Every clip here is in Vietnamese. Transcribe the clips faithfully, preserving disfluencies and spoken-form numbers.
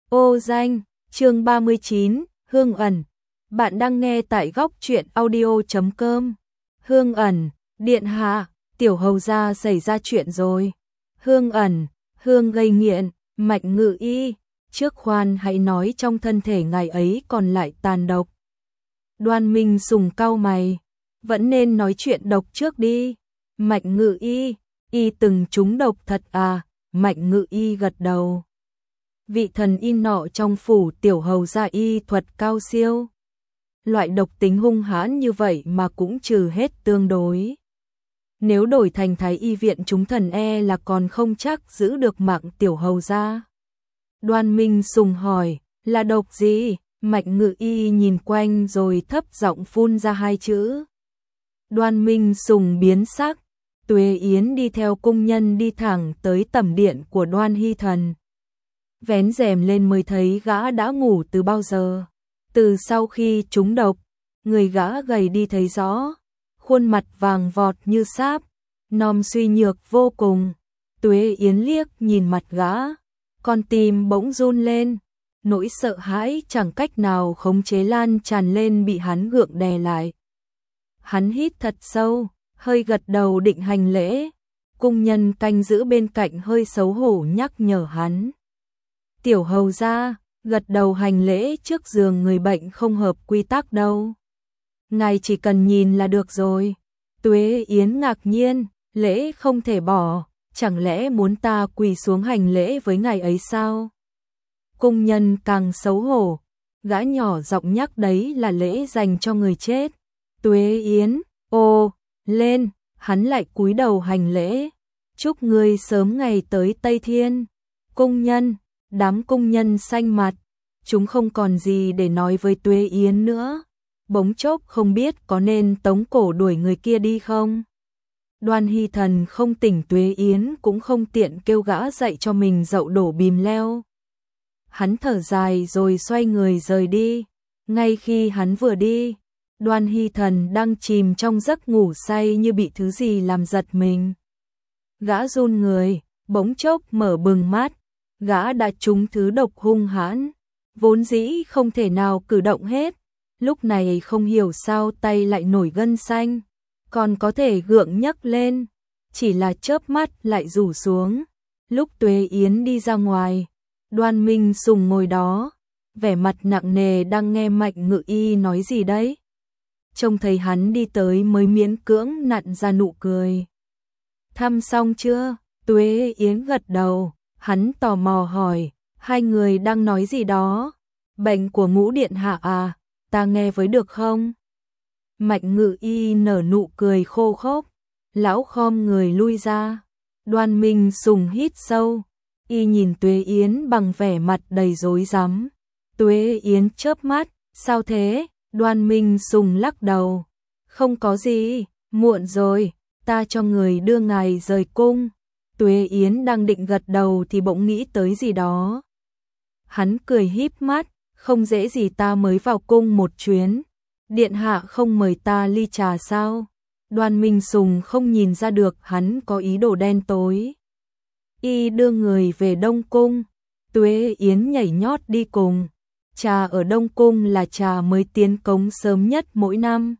Ô danh, chương ba mươi chín, Hương ẩn. Bạn đang nghe tại góc truyện audio chấm com. Hương ẩn, điện hạ, tiểu hầu gia xảy ra chuyện rồi. Hương ẩn, Hương gây nghiện, Mạch Ngự Y, trước khoan hãy nói trong thân thể ngài ấy còn lại tàn độc. Đoan Minh Sùng cau mày, vẫn nên nói chuyện độc trước đi. Mạch Ngự Y, y từng trúng độc thật à? Mạch Ngự Y gật đầu. Vị thần y nọ trong phủ tiểu hầu gia y thuật cao siêu. Loại độc tính hung hãn như vậy mà cũng trừ hết tương đối. Nếu đổi thành thái y viện chúng thần e là còn không chắc giữ được mạng tiểu hầu gia. Đoan Minh Sùng hỏi, là độc gì? Mạch Ngự Y nhìn quanh rồi thấp giọng phun ra hai chữ. Đoan Minh Sùng biến sắc, Tuế Yến đi theo cung nhân đi thẳng tới tẩm điện của Đoan Hy Thần. Vén rèm lên mới thấy gã đã ngủ từ bao giờ. Từ sau khi trúng độc, người gã gầy đi thấy rõ, khuôn mặt vàng vọt như sáp, nom suy nhược vô cùng. Tuế Yến liếc nhìn mặt gã, con tim bỗng run lên, nỗi sợ hãi chẳng cách nào khống chế lan tràn lên bị hắn gượng đè lại. Hắn hít thật sâu, hơi gật đầu định hành lễ, cung nhân canh giữ bên cạnh hơi xấu hổ nhắc nhở hắn. Tiểu hầu gia, gật đầu hành lễ trước giường người bệnh không hợp quy tắc đâu. Ngài chỉ cần nhìn là được rồi. Tuế Yến ngạc nhiên, lễ không thể bỏ, chẳng lẽ muốn ta quỳ xuống hành lễ với ngài ấy sao? Cung nhân càng xấu hổ, gã nhỏ giọng nhắc đấy là lễ dành cho người chết. Tuế Yến, ô, lên, hắn lại cúi đầu hành lễ. Chúc ngươi sớm ngày tới Tây Thiên. Cung nhân, đám cung nhân xanh mặt, chúng không còn gì để nói với Tuế Yến nữa. Bỗng chốc không biết có nên tống cổ đuổi người kia đi không. Đoan Hy Thần không tỉnh Tuế Yến cũng không tiện kêu gã dậy cho mình dậu đổ bìm leo. Hắn thở dài rồi xoay người rời đi. Ngay khi hắn vừa đi, Đoan Hy Thần đang chìm trong giấc ngủ say như bị thứ gì làm giật mình. Gã run người, bỗng chốc mở bừng mắt, gã đã trúng thứ độc hung hãn, vốn dĩ không thể nào cử động hết, lúc này không hiểu sao tay lại nổi gân xanh, còn có thể gượng nhấc lên, chỉ là chớp mắt lại rủ xuống. Lúc Tuế Yến đi ra ngoài, Đoan Minh Sùng ngồi đó, vẻ mặt nặng nề đang nghe Mạch Ngự Y nói gì đấy. Trông thấy hắn đi tới mới miễn cưỡng nặn ra nụ cười. Thăm xong chưa? Tuế Yến gật đầu, hắn tò mò hỏi, hai người đang nói gì đó? Bệnh của Ngũ điện hạ à, ta nghe với được không? Mạch Ngự Y nở nụ cười khô khốc, lão khom người lui ra. Đoan Minh Sùng hít sâu, y nhìn Tuế Yến bằng vẻ mặt đầy rối rắm. Tuế Yến chớp mắt, sao thế? Đoan Minh Sùng lắc đầu, không có gì, muộn rồi, ta cho người đưa ngài rời cung. Tuế Yến đang định gật đầu thì bỗng nghĩ tới gì đó. Hắn cười híp mắt, không dễ gì ta mới vào cung một chuyến. Điện hạ không mời ta ly trà sao? Đoan Minh Sùng không nhìn ra được hắn có ý đồ đen tối. Y đưa người về Đông Cung, Tuế Yến nhảy nhót đi cùng. Trà ở Đông Cung là trà mới tiến cống sớm nhất mỗi năm.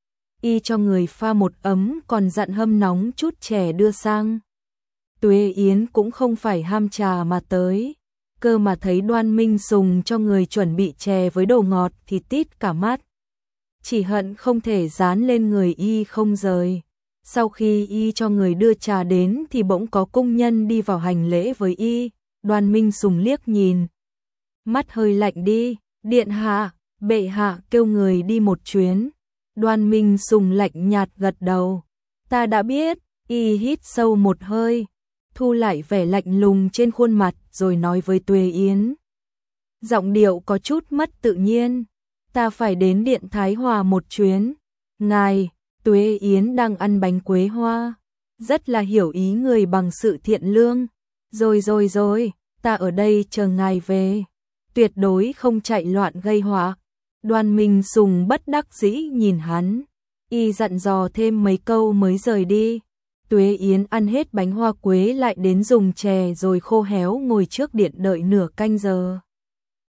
Y cho người pha một ấm còn dặn hâm nóng chút chè đưa sang. Tuế Yến cũng không phải ham trà mà tới, cơ mà thấy Đoan Minh Sùng cho người chuẩn bị chè với đồ ngọt thì tít cả mắt. Chỉ hận không thể dán lên người y không rời. Sau khi y cho người đưa trà đến thì bỗng có cung nhân đi vào hành lễ với y. Đoan Minh Sùng liếc nhìn, mắt hơi lạnh đi. Điện hạ, bệ hạ kêu người đi một chuyến. Đoan Minh Sùng lạnh nhạt gật đầu, ta đã biết. Y hít sâu một hơi, thu lại vẻ lạnh lùng trên khuôn mặt rồi nói với Tuế Yến. Giọng điệu có chút mất tự nhiên, ta phải đến Điện Thái Hòa một chuyến. Ngài, Tuế Yến đang ăn bánh quế hoa, rất là hiểu ý người bằng sự thiện lương. Rồi rồi rồi, ta ở đây chờ ngài về, tuyệt đối không chạy loạn gây họa. Đoan Minh Sùng bất đắc dĩ nhìn hắn, y dặn dò thêm mấy câu mới rời đi. Tuế Yến ăn hết bánh hoa quế lại đến dùng chè rồi khô héo ngồi trước điện đợi nửa canh giờ.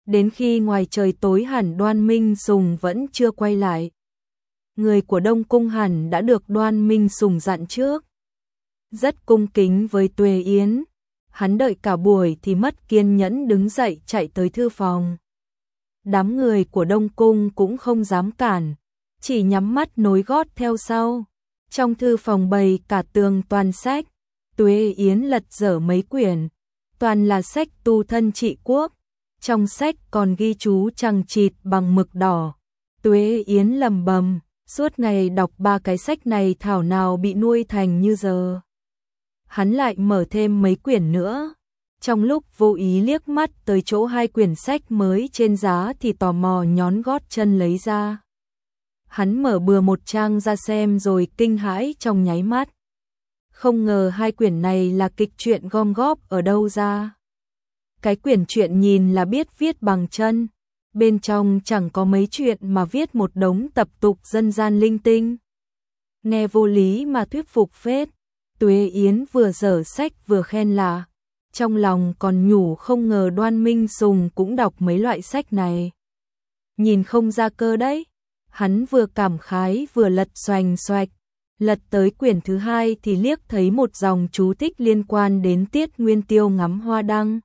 Đến khi ngoài trời tối hẳn Đoan Minh Sùng vẫn chưa quay lại. Người của Đông Cung hẳn đã được Đoan Minh Sùng dặn trước. Rất cung kính với Tuệ Yến. Hắn đợi cả buổi thì mất kiên nhẫn đứng dậy chạy tới thư phòng. Đám người của Đông Cung cũng không dám cản, chỉ nhắm mắt nối gót theo sau. Trong thư phòng bày cả tường toàn sách, Tuệ Yến lật dở mấy quyển, toàn là sách tu thân trị quốc. Trong sách còn ghi chú chằng chịt bằng mực đỏ. Tuệ Yến lầm bầm, suốt ngày đọc ba cái sách này thảo nào bị nuôi thành như giờ. Hắn lại mở thêm mấy quyển nữa. Trong lúc vô ý liếc mắt tới chỗ hai quyển sách mới trên giá thì tò mò nhón gót chân lấy ra. Hắn mở bừa một trang ra xem rồi kinh hãi trong nháy mắt. Không ngờ hai quyển này là kịch truyện gom góp ở đâu ra. Cái quyển truyện nhìn là biết viết bằng chân, bên trong chẳng có mấy chuyện mà viết một đống tập tục dân gian linh tinh. Nghe vô lý mà thuyết phục phết. Tuệ Yến vừa dở sách vừa khen là, trong lòng còn nhủ không ngờ Đoan Minh Sùng cũng đọc mấy loại sách này. Nhìn không ra cơ đấy. Hắn vừa cảm khái vừa lật xoành xoạch. Lật tới quyển thứ hai thì liếc thấy một dòng chú thích liên quan đến Tiết Nguyên Tiêu ngắm hoa đăng.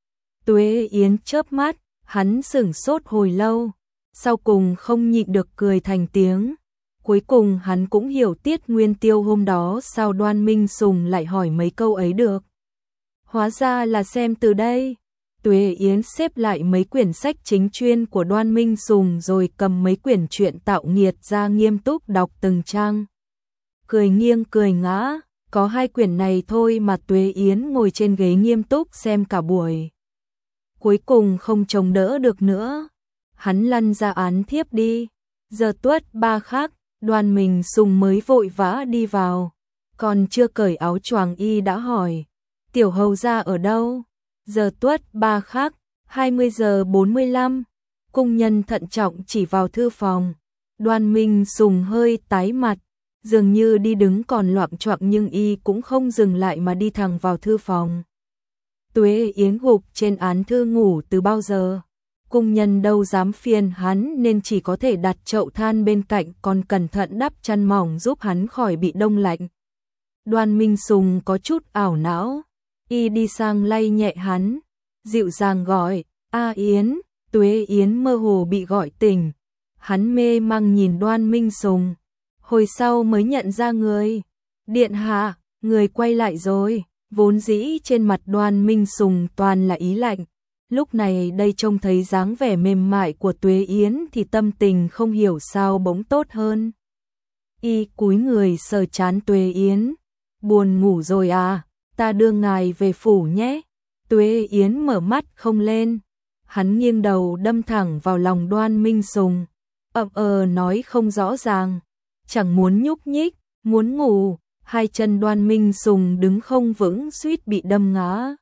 Tuệ Yến chớp mắt, hắn sửng sốt hồi lâu, sau cùng không nhịn được cười thành tiếng. Cuối cùng hắn cũng hiểu Tiết Nguyên Tiêu hôm đó sao Đoan Minh Sùng lại hỏi mấy câu ấy được. Hóa ra là xem từ đây. Tuệ Yến xếp lại mấy quyển sách chính chuyên của Đoan Minh Sùng rồi cầm mấy quyển truyện tạo nghiệt ra nghiêm túc đọc từng trang. Cười nghiêng cười ngã, có hai quyển này thôi mà Tuệ Yến ngồi trên ghế nghiêm túc xem cả buổi. Cuối cùng không chống đỡ được nữa. Hắn lăn ra án thiếp đi. Giờ tuất ba khắc, Đoan Minh Sùng mới vội vã đi vào. Còn chưa cởi áo choàng y đã hỏi, tiểu hầu gia ở đâu? Giờ tuất ba khắc, hai mươi giờ bốn mươi lăm. Cung nhân thận trọng chỉ vào thư phòng. Đoan Minh Sùng hơi tái mặt, dường như đi đứng còn loạng choạng nhưng y cũng không dừng lại mà đi thẳng vào thư phòng. Tuệ Yến gục trên án thư ngủ từ bao giờ. Cung nhân đâu dám phiền hắn nên chỉ có thể đặt chậu than bên cạnh còn cẩn thận đắp chăn mỏng giúp hắn khỏi bị đông lạnh. Đoan Minh Sùng có chút ảo não, y đi sang lay nhẹ hắn, dịu dàng gọi, "A Yến." Tuệ Yến mơ hồ bị gọi tỉnh, hắn mê mang nhìn Đoan Minh Sùng, hồi sau mới nhận ra người. "Điện hạ, người quay lại rồi." Vốn dĩ trên mặt Đoan Minh Sùng toàn là ý lạnh, lúc này đây trông thấy dáng vẻ mềm mại của Tuệ Yến thì tâm tình không hiểu sao bỗng tốt hơn. Y cúi người sờ trán Tuệ Yến, "Buồn ngủ rồi à, ta đưa ngài về phủ nhé." Tuệ Yến mở mắt không lên, hắn nghiêng đầu đâm thẳng vào lòng Đoan Minh Sùng, ậm ờ nói không rõ ràng, chẳng muốn nhúc nhích, muốn ngủ. Hai chân Đoan Minh Sùng đứng không vững suýt bị đâm ngã.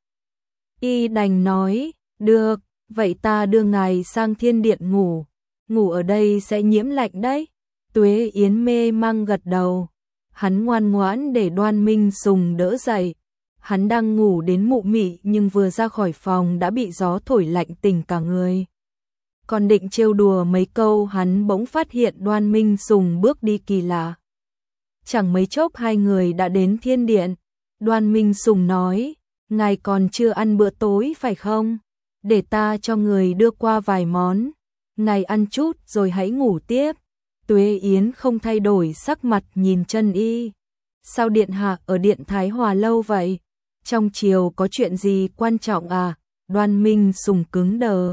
Y đành nói, "Được, vậy ta đưa ngài sang thiên điện ngủ, ngủ ở đây sẽ nhiễm lạnh đấy." Tuệ Yến mê mang gật đầu. Hắn ngoan ngoãn để Đoan Minh Sùng đỡ dậy. Hắn đang ngủ đến mụ mị nhưng vừa ra khỏi phòng đã bị gió thổi lạnh tỉnh cả người. Còn định trêu đùa mấy câu hắn bỗng phát hiện Đoan Minh Sùng bước đi kỳ lạ. Chẳng mấy chốc hai người đã đến thiên điện. Đoan Minh Sùng nói, "Ngài còn chưa ăn bữa tối phải không? Để ta cho người đưa qua vài món. Ngài ăn chút rồi hãy ngủ tiếp." Tuệ Yến không thay đổi sắc mặt nhìn chân y. "Sao điện hạ ở điện Thái Hòa lâu vậy? Trong triều có chuyện gì quan trọng à?" Đoan Minh Sùng cứng đờ.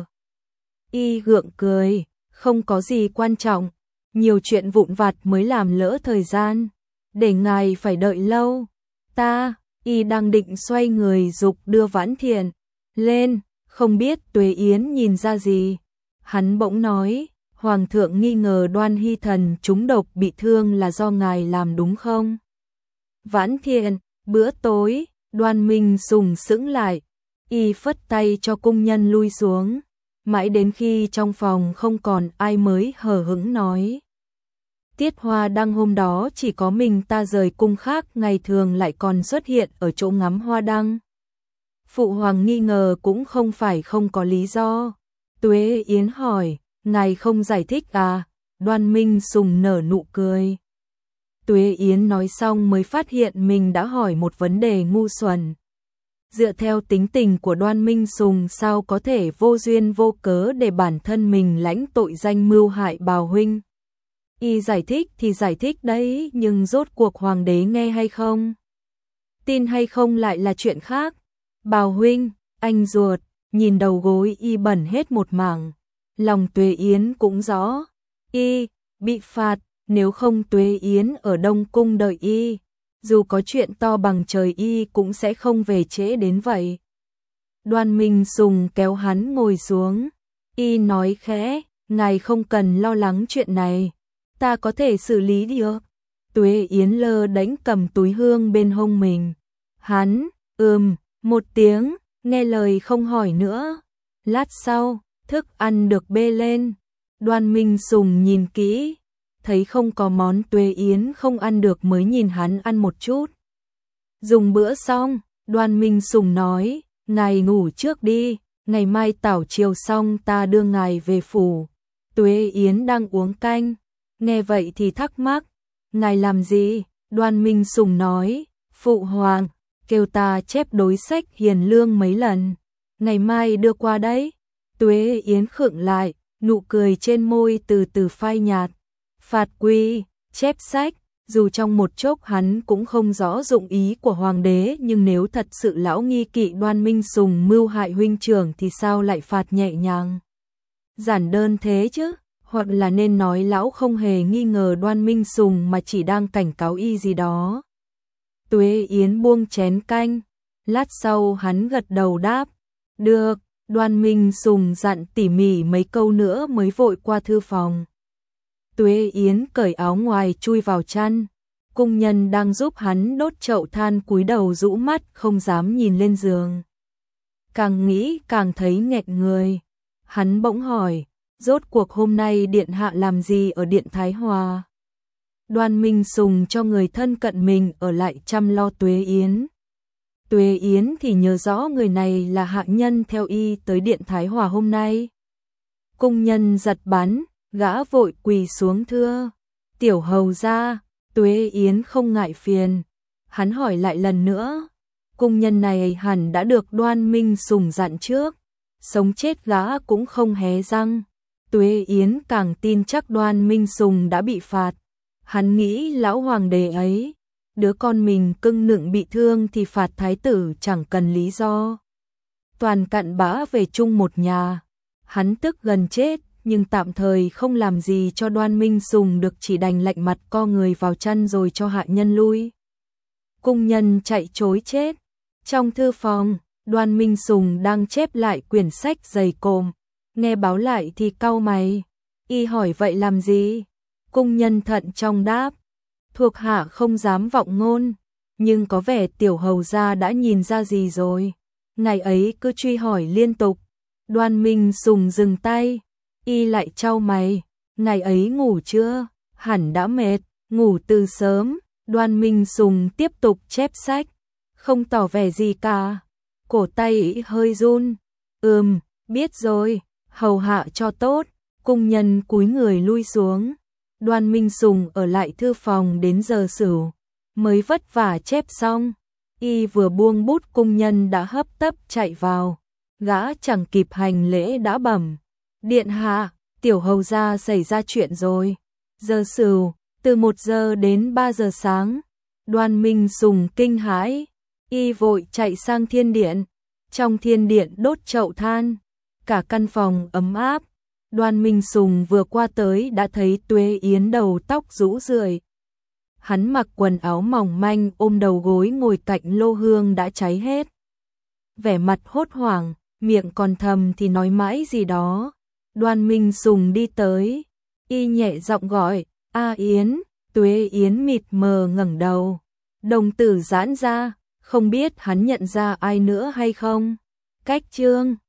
Y gượng cười, "Không có gì quan trọng, nhiều chuyện vụn vặt mới làm lỡ thời gian. Để ngài phải đợi lâu." Ta, y đang định xoay người dục đưa Vãn Thiện lên, không biết Tuệ Yến nhìn ra gì. Hắn bỗng nói, "Hoàng thượng nghi ngờ Đoan Hy Thần trúng độc bị thương là do ngài làm đúng không?" Vãn Thiện, bữa tối. Đoan Minh Sùng sững lại, y phất tay cho cung nhân lui xuống, mãi đến khi trong phòng không còn ai mới hờ hững nói, "Tiết hoa đăng hôm đó chỉ có mình ta rời cung khác ngày thường lại còn xuất hiện ở chỗ ngắm hoa đăng. Phụ hoàng nghi ngờ cũng không phải không có lý do. Tuế Yến hỏi, ngài không giải thích à? Đoan Minh Sùng nở nụ cười. Tuế Yến nói xong mới phát hiện mình đã hỏi một vấn đề ngu xuẩn. Dựa theo tính tình của Đoan Minh Sùng sao có thể vô duyên vô cớ để bản thân mình lãnh tội danh mưu hại Bào huynh. Y giải thích thì giải thích đấy, nhưng rốt cuộc hoàng đế nghe hay không? Tin hay không lại là chuyện khác. Bào huynh, anh ruột, nhìn đầu gối Y bẩn hết một mảng. Lòng Tuế Yến cũng rõ. Y bị phạt, nếu không Tuế Yến ở Đông Cung đợi Y. Dù có chuyện to bằng trời Y cũng sẽ không về trễ đến vậy. Đoan Minh Sùng kéo hắn ngồi xuống. Y nói khẽ, ngài không cần lo lắng chuyện này. Ta có thể xử lý được. Tuế Yến lơ đánh cầm túi hương bên hông mình. Hắn, ừm, một tiếng, nghe lời không hỏi nữa. Lát sau, thức ăn được bê lên. Đoan Minh Sùng nhìn kỹ, thấy không có món Tuế Yến không ăn được mới nhìn hắn ăn một chút. Dùng bữa xong, Đoan Minh Sùng nói, ngài ngủ trước đi, ngày mai tảo chiều xong ta đưa ngài về phủ. Tuế Yến đang uống canh, nghe vậy thì thắc mắc, ngài làm gì? Đoan Minh Sùng nói, phụ hoàng, kêu ta chép đối sách hiền lương mấy lần, ngày mai đưa qua đấy. Tuế Yến khựng lại, nụ cười trên môi từ từ phai nhạt. Phạt quy, chép sách, dù trong một chốc hắn cũng không rõ dụng ý của hoàng đế, nhưng nếu thật sự lão nghi kỵ Đoan Minh Sùng mưu hại huynh trưởng thì sao lại phạt nhẹ nhàng, giản đơn thế chứ? Hoặc là nên nói lão không hề nghi ngờ Đoan Minh Sùng mà chỉ đang cảnh cáo Y gì đó. Tuế Yến buông chén canh, lát sau hắn gật đầu đáp, được. Đoan Minh Sùng dặn tỉ mỉ mấy câu nữa mới vội qua thư phòng. Tuế Yến cởi áo ngoài chui vào chăn, cung nhân đang giúp hắn đốt chậu than cúi đầu rũ mắt không dám nhìn lên giường. Càng nghĩ càng thấy nghẹt người, hắn bỗng hỏi, rốt cuộc hôm nay điện hạ làm gì ở điện Thái Hòa? Đoan Minh Sùng cho người thân cận mình ở lại chăm lo Tuế Yến. Tuế Yến thì nhớ rõ người này là hạ nhân theo Y tới điện Thái Hòa hôm nay. Cung nhân giật bắn, gã vội quỳ xuống thưa, tiểu hầu gia. Tuế Yến không ngại phiền, hắn hỏi lại lần nữa, cung nhân này hẳn đã được Đoan Minh Sùng dặn trước, sống chết gã cũng không hé răng. Tuế Yến càng tin chắc Đoan Minh Sùng đã bị phạt, hắn nghĩ lão hoàng đế ấy, đứa con mình cưng nựng bị thương thì phạt thái tử chẳng cần lý do. Toàn cặn bã về chung một nhà, hắn tức gần chết, nhưng tạm thời không làm gì cho Đoan Minh Sùng được, chỉ đành lạnh mặt co người vào chăn rồi cho hạ nhân lui. Cung nhân chạy trối chết. Trong thư phòng, Đoan Minh Sùng đang chép lại quyển sách dày cộm, nghe báo lại thì cau mày. Y hỏi vậy làm gì? Cung nhân thận trọng đáp, thuộc hạ không dám vọng ngôn, nhưng có vẻ tiểu hầu gia đã nhìn ra gì rồi. Ngày ấy cứ truy hỏi liên tục. Đoan Minh Sùng dừng tay, Y lại chau mày, ngày ấy ngủ chưa? Hẳn đã mệt, ngủ từ sớm. Đoan Minh Sùng tiếp tục chép sách, không tỏ vẻ gì cả. Cổ tay hơi run. Ừm, biết rồi, hầu hạ cho tốt. Cung nhân cúi người lui xuống. Đoan Minh Sùng ở lại thư phòng đến giờ sửu, mới vất vả chép xong. Y vừa buông bút cung nhân đã hấp tấp chạy vào. Gã chẳng kịp hành lễ đã bẩm, điện hạ, tiểu hầu gia xảy ra chuyện rồi. Giờ sửu, từ một giờ đến ba giờ sáng. Đoan Minh Sùng kinh hãi, Y vội chạy sang thiên điện. Trong thiên điện đốt chậu than, cả căn phòng ấm áp. Đoan Minh Sùng vừa qua tới đã thấy Tuế Yến đầu tóc rũ rượi. Hắn mặc quần áo mỏng manh ôm đầu gối ngồi cạnh lô hương đã cháy hết. Vẻ mặt hốt hoảng, miệng còn thầm thì nói mãi gì đó. Đoan Minh Sùng đi tới, Y nhẹ giọng gọi, A Yến. Tuế Yến mịt mờ ngẩng đầu, đồng tử giãn ra, không biết hắn nhận ra ai nữa hay không. Cách chương